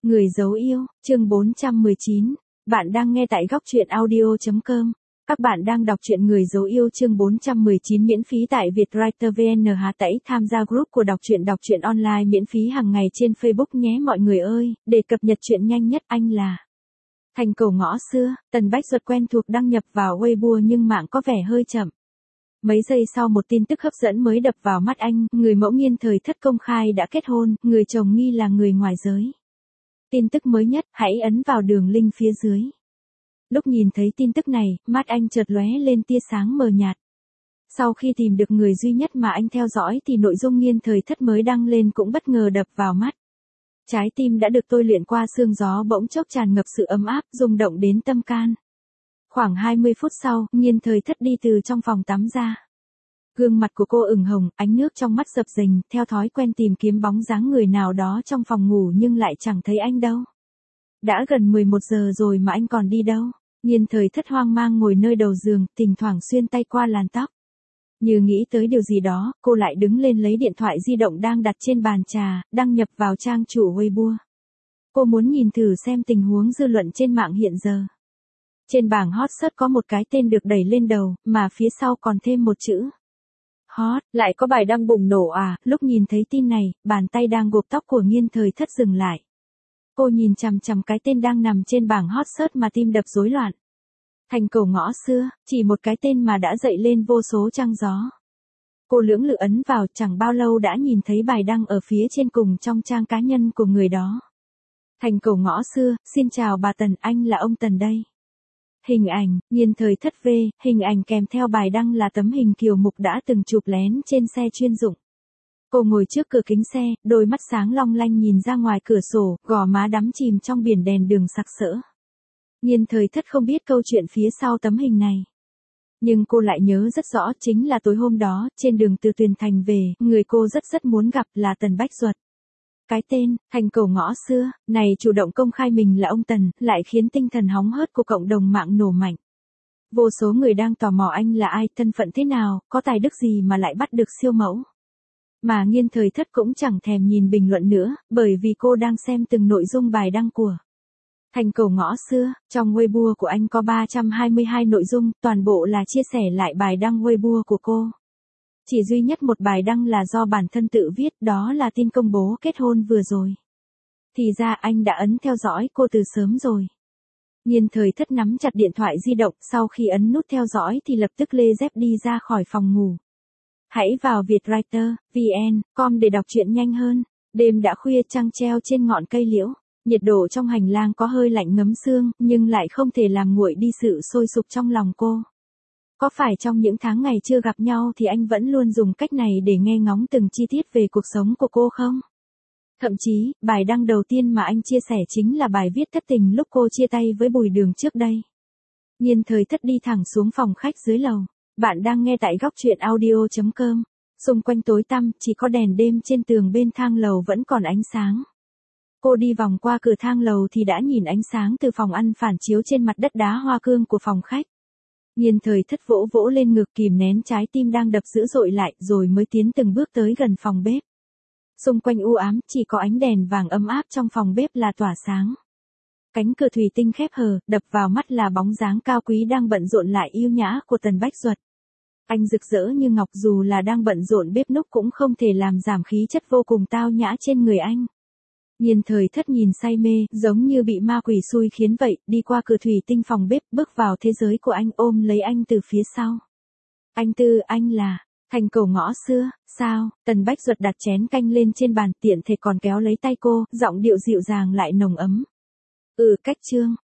Người dấu yêu, chương 419. Bạn đang nghe tại góc truyện audio.com. Các bạn đang đọc truyện Người dấu yêu chương 419 miễn phí tại Vietwriter VN. Hãy tham gia group của đọc truyện online miễn phí hàng ngày trên Facebook nhé mọi người ơi, để cập nhật chuyện nhanh nhất. Anh là Thành Cầu ngõ xưa, Tần Bách Duật quen thuộc đăng nhập vào Weibo nhưng mạng có vẻ hơi chậm. Mấy giây sau một tin tức hấp dẫn mới đập vào mắt anh, người mẫu Nghiên Thời Thất công khai đã kết hôn, người chồng nghi là người ngoài giới. Tin tức mới nhất, hãy ấn vào đường link phía dưới. Lúc nhìn thấy tin tức này, mắt anh chợt lóe lên tia sáng mờ nhạt. Sau khi tìm được người duy nhất mà anh theo dõi thì nội dung Nghiên Thời Thất mới đăng lên cũng bất ngờ đập vào mắt. Trái tim đã được tôi luyện qua sương gió bỗng chốc tràn ngập sự ấm áp, rung động đến tâm can. Khoảng 20 phút sau, Nghiên Thời Thất đi từ trong phòng tắm ra. Gương mặt của cô ửng hồng, ánh nước trong mắt dập dềnh, theo thói quen tìm kiếm bóng dáng người nào đó trong phòng ngủ nhưng lại chẳng thấy anh đâu. Đã gần 11 giờ rồi mà anh còn đi đâu? Nghiên Thời Thất hoang mang ngồi nơi đầu giường, thỉnh thoảng xuyên tay qua làn tóc. Như nghĩ tới điều gì đó, cô lại đứng lên lấy điện thoại di động đang đặt trên bàn trà, đăng nhập vào trang chủ Weibo. Cô muốn nhìn thử xem tình huống dư luận trên mạng hiện giờ. Trên bảng hot search có một cái tên được đẩy lên đầu, mà phía sau còn thêm một chữ. Hot, lại có bài đăng bùng nổ à? Lúc nhìn thấy tin này, bàn tay đang gộp tóc của Nghiên Thời Thất dừng lại. Cô nhìn chằm chằm cái tên đang nằm trên bảng hot search mà tim đập rối loạn. Thành Cầu ngõ xưa, chỉ một cái tên mà đã dậy lên vô số trăng gió. Cô lưỡng lự ấn vào, chẳng bao lâu đã nhìn thấy bài đăng ở phía trên cùng trong trang cá nhân của người đó. Thành Cầu ngõ xưa, xin chào bà Tần, anh là ông Tần đây. Hình ảnh, Nghiên Thời Thất V, hình ảnh kèm theo bài đăng là tấm hình Kiều Mục đã từng chụp lén trên xe chuyên dụng. Cô ngồi trước cửa kính xe, đôi mắt sáng long lanh nhìn ra ngoài cửa sổ, gò má đắm chìm trong biển đèn đường sặc sỡ. Nghiên Thời Thất không biết câu chuyện phía sau tấm hình này. Nhưng cô lại nhớ rất rõ, chính là tối hôm đó, trên đường từ Tuyền Thành về, người cô rất muốn gặp là Tần Bách Duật. Cái tên, Thành Cầu ngõ xưa, này chủ động công khai mình là ông Tần, lại khiến tinh thần hóng hớt của cộng đồng mạng nổ mạnh. Vô số người đang tò mò anh là ai, thân phận thế nào, có tài đức gì mà lại bắt được siêu mẫu. Mà Nghiên Thời Thất cũng chẳng thèm nhìn bình luận nữa, bởi vì cô đang xem từng nội dung bài đăng của Thành Cầu ngõ xưa. Trong Weibo của anh có 322 nội dung, toàn bộ là chia sẻ lại bài đăng Weibo của cô. Chỉ duy nhất một bài đăng là do bản thân tự viết, đó là tin công bố kết hôn vừa rồi. Thì ra anh đã ấn theo dõi cô từ sớm rồi. Nghiên Thời Thất nắm chặt điện thoại di động, sau khi ấn nút theo dõi thì lập tức lê dép đi ra khỏi phòng ngủ. Hãy vào Vietwriter VN.com để đọc truyện nhanh hơn. Đêm đã khuya, trăng treo trên ngọn cây liễu. Nhiệt độ trong hành lang có hơi lạnh ngấm xương, nhưng lại không thể làm nguội đi sự sôi sục trong lòng cô. Có phải trong những tháng ngày chưa gặp nhau thì anh vẫn luôn dùng cách này để nghe ngóng từng chi tiết về cuộc sống của cô không? Thậm chí, bài đăng đầu tiên mà anh chia sẻ chính là bài viết thất tình lúc cô chia tay với Bùi Đường trước đây. Nghiên Thời Thất đi thẳng xuống phòng khách dưới lầu. Bạn đang nghe tại góc truyện audio.com. Xung quanh tối tăm, chỉ có đèn đêm trên tường bên thang lầu vẫn còn ánh sáng. Cô đi vòng qua cửa thang lầu thì đã nhìn ánh sáng từ phòng ăn phản chiếu trên mặt đất đá hoa cương của phòng khách. Nghiên Thời Thất vỗ vỗ lên ngực, kìm nén trái tim đang đập dữ dội lại, rồi mới tiến từng bước tới gần phòng bếp. Xung quanh u ám, chỉ có ánh đèn vàng ấm áp trong phòng bếp là tỏa sáng. Cánh cửa thủy tinh khép hờ, đập vào mắt là bóng dáng cao quý đang bận rộn lại yêu nhã của Tần Bách Duật. Anh rực rỡ như ngọc, dù là đang bận rộn bếp núc cũng không thể làm giảm khí chất vô cùng tao nhã trên người anh. Nghiên Thời Thất nhìn say mê, giống như bị ma quỷ xui khiến vậy, đi qua cửa thủy tinh phòng bếp, bước vào thế giới của anh, ôm lấy anh từ phía sau. Anh Tư, anh là Thành Cầu ngõ xưa, sao? Tần Bách Duật đặt chén canh lên trên bàn, tiện thể còn kéo lấy tay cô, giọng điệu dịu dàng lại nồng ấm. Cách chương,